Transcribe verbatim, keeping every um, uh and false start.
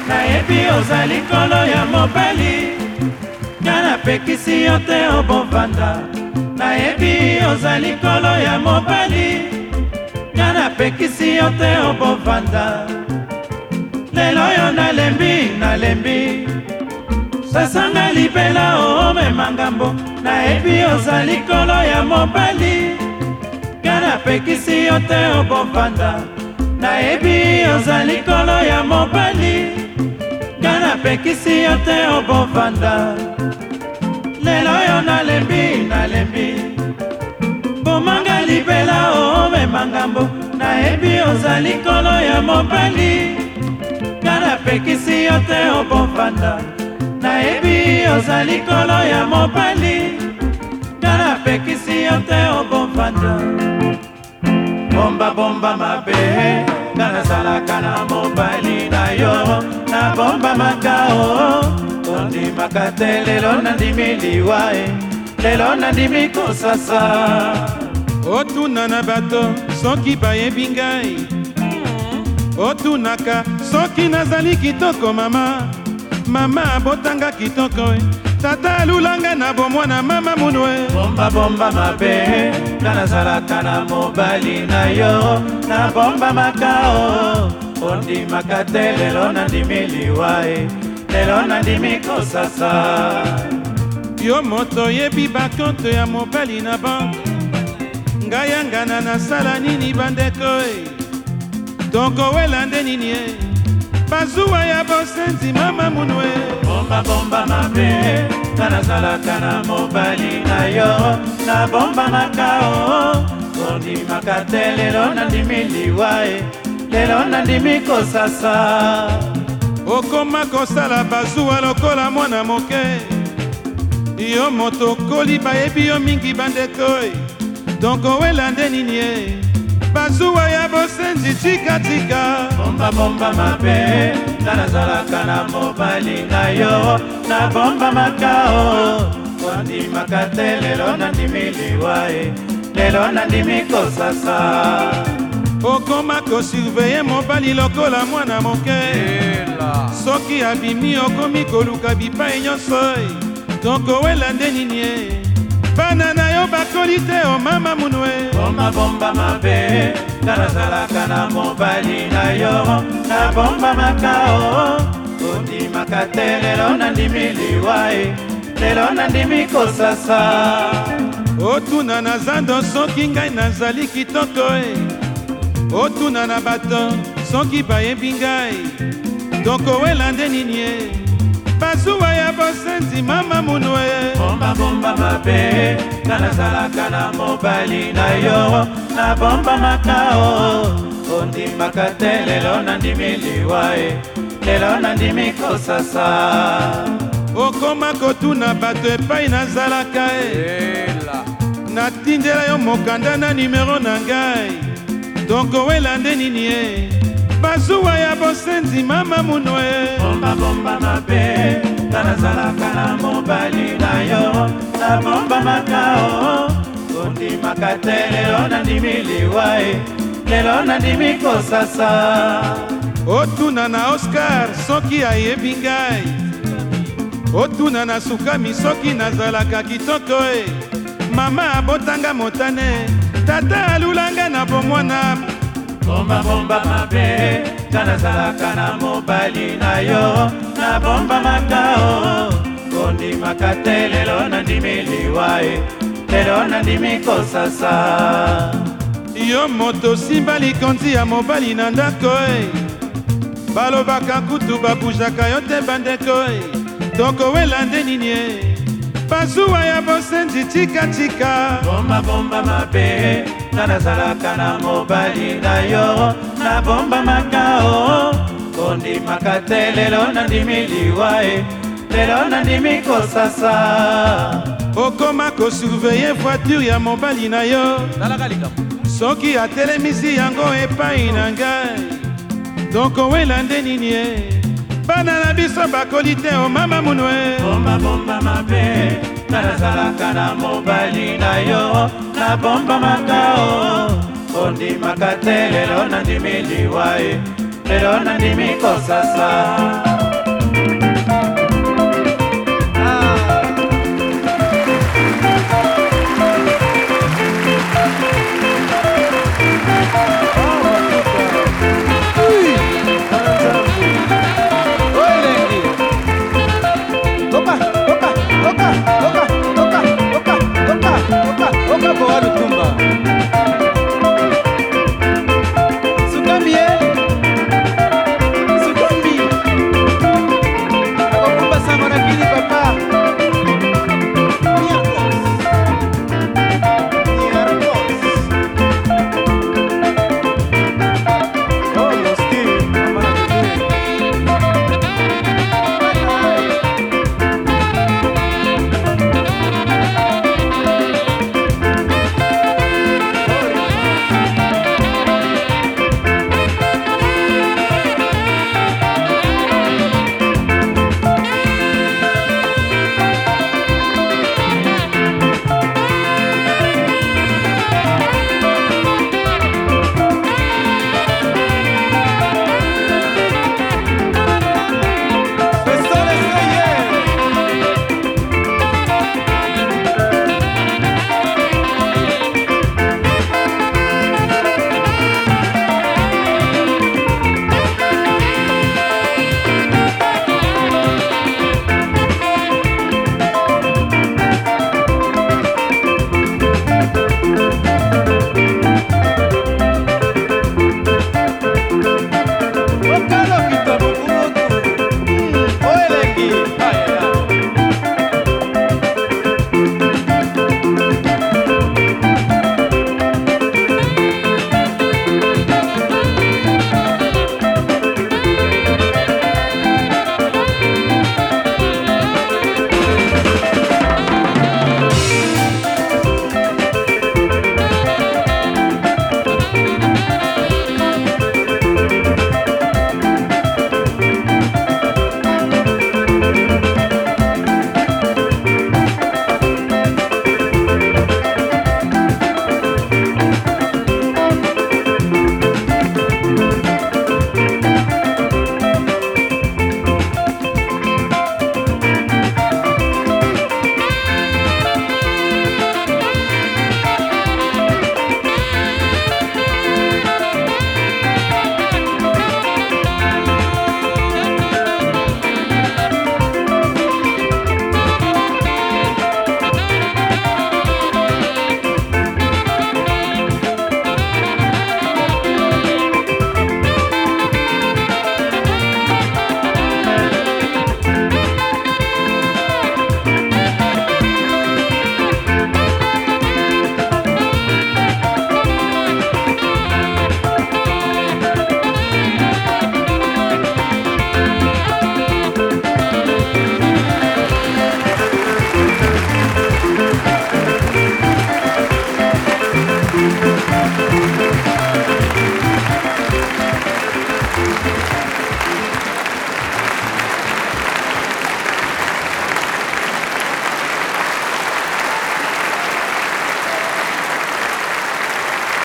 nayebi ozali nkolo ya mobali nga napekisi yo te obovanda nayebi ozali nkolo ya mobali nga napekisi yo te obovanda lelo yo nalembi nalembi sasanga libela omema ngambo nayebi ozali nkolo ya mobali nga napekisi yo te obovanda nayebi ozali nkolo ya mobali nga napekisi yo te obovanda lelo yo nalembi nalembi bomanga libela omema ngambo nayebi ozali nkolo ya mobali nga napekisi yo te obovanda nayebi ozali nkolo ya mobali nga napekisi yo te obovanda bomba bomba mabe nga nazalaka na mobali na yo na bomba makao ondimaka te lelo nandimi liwa e lelo nandimi kosasa otuna na bato soki bayebi ngai otunaka soki nazali kitoko mama mama abotanga kitoko tata alulanga na bomwana mama munwe bomba bomba mabe nga nazalaka na mobali na yo na bomba makao ondimaka te lelo nandimi liwa e lelo nandimi kosasa yo moto yebi bakonte ya mobali na banke ngai yangana nasala nini bandeko e tokowela nde nini e bazuwa ya bosenzi mama munwe bomba bomba mabe nga nazalaka na mobali na yo na bomba makao ondimaka te lelo nandimi liwa e lelo nandimi kosasa okoma kosala bazuwa lokola mwana moke yo moto koli bayebi yo mingi bandeko e donk owela nde nini e bazuwa ya bosenzi tikatika bomba bomba mabe nga nazalaka na mobali na yo na bomba makao ondimaka te lelo nandimi liwa e lelo nandimi kosasa okoma kosurveye mobali lokola mwana moke soki abimi okomi koluka bipai nyonso donk owela nde nini e bana na yo bakoli te o mama munwe bomba bomba mabe nga nazalaka na mobali na yo na bomba makao ondimaka te lelo nandimi liwa e lelo nandimi kosasa otuna na zando soki ngai nazali kitoko e otuna na bato soki bayebi ngai donk owela nde nini e bazuwa ya bosenzi mama munwe bomba bomba mabe nga nazalaka na mobali na yo na bomba makao ondimaka te lelo nandimi liwa e lelo nandimi kosasa okoma kotuna bato epai nazalaka e natindela yo mokanda na nimero na ngai donk owela nde nini e bazuwa ya bosenzi mama munwe bomba bomba mabe nga nazalaka na mobali na yo na bomba makao ondimaka te lelo nandimi liwa e lelo nandimi kosasa otuna na Oscar soki ayebi ngai otuna na Sukami soki nazalaka kitoko e mama abotanga motane tata alulanga na bomwana bomba bomba mabe nga nazalaka na mobali na yo na bomba makao ondimaka te lelo nandimi liwa e lelo nandimi kosasa yo moto simba likonzi ya mobali na ndako e balobaka kutu babujaka yo te bandeko e tokowela nde nini e bazuwa ya bosenzi tikatika bomba bomba mabe nga nazalaka na mobali na yo na bomba makao ondimaka te lelo nandimi liwa e lelo nandimi kosasa okoma kosurveye voiture ya mobali na yo soki atelemisi yango epai na ngai donk owela nde nini e bana na biso bakoli te o mama munwe bomba bomba mabe nga nazalaka na mobali na yo na bomba makao ondimaka te lelo nandimi liwa e lelo nandimi kosasa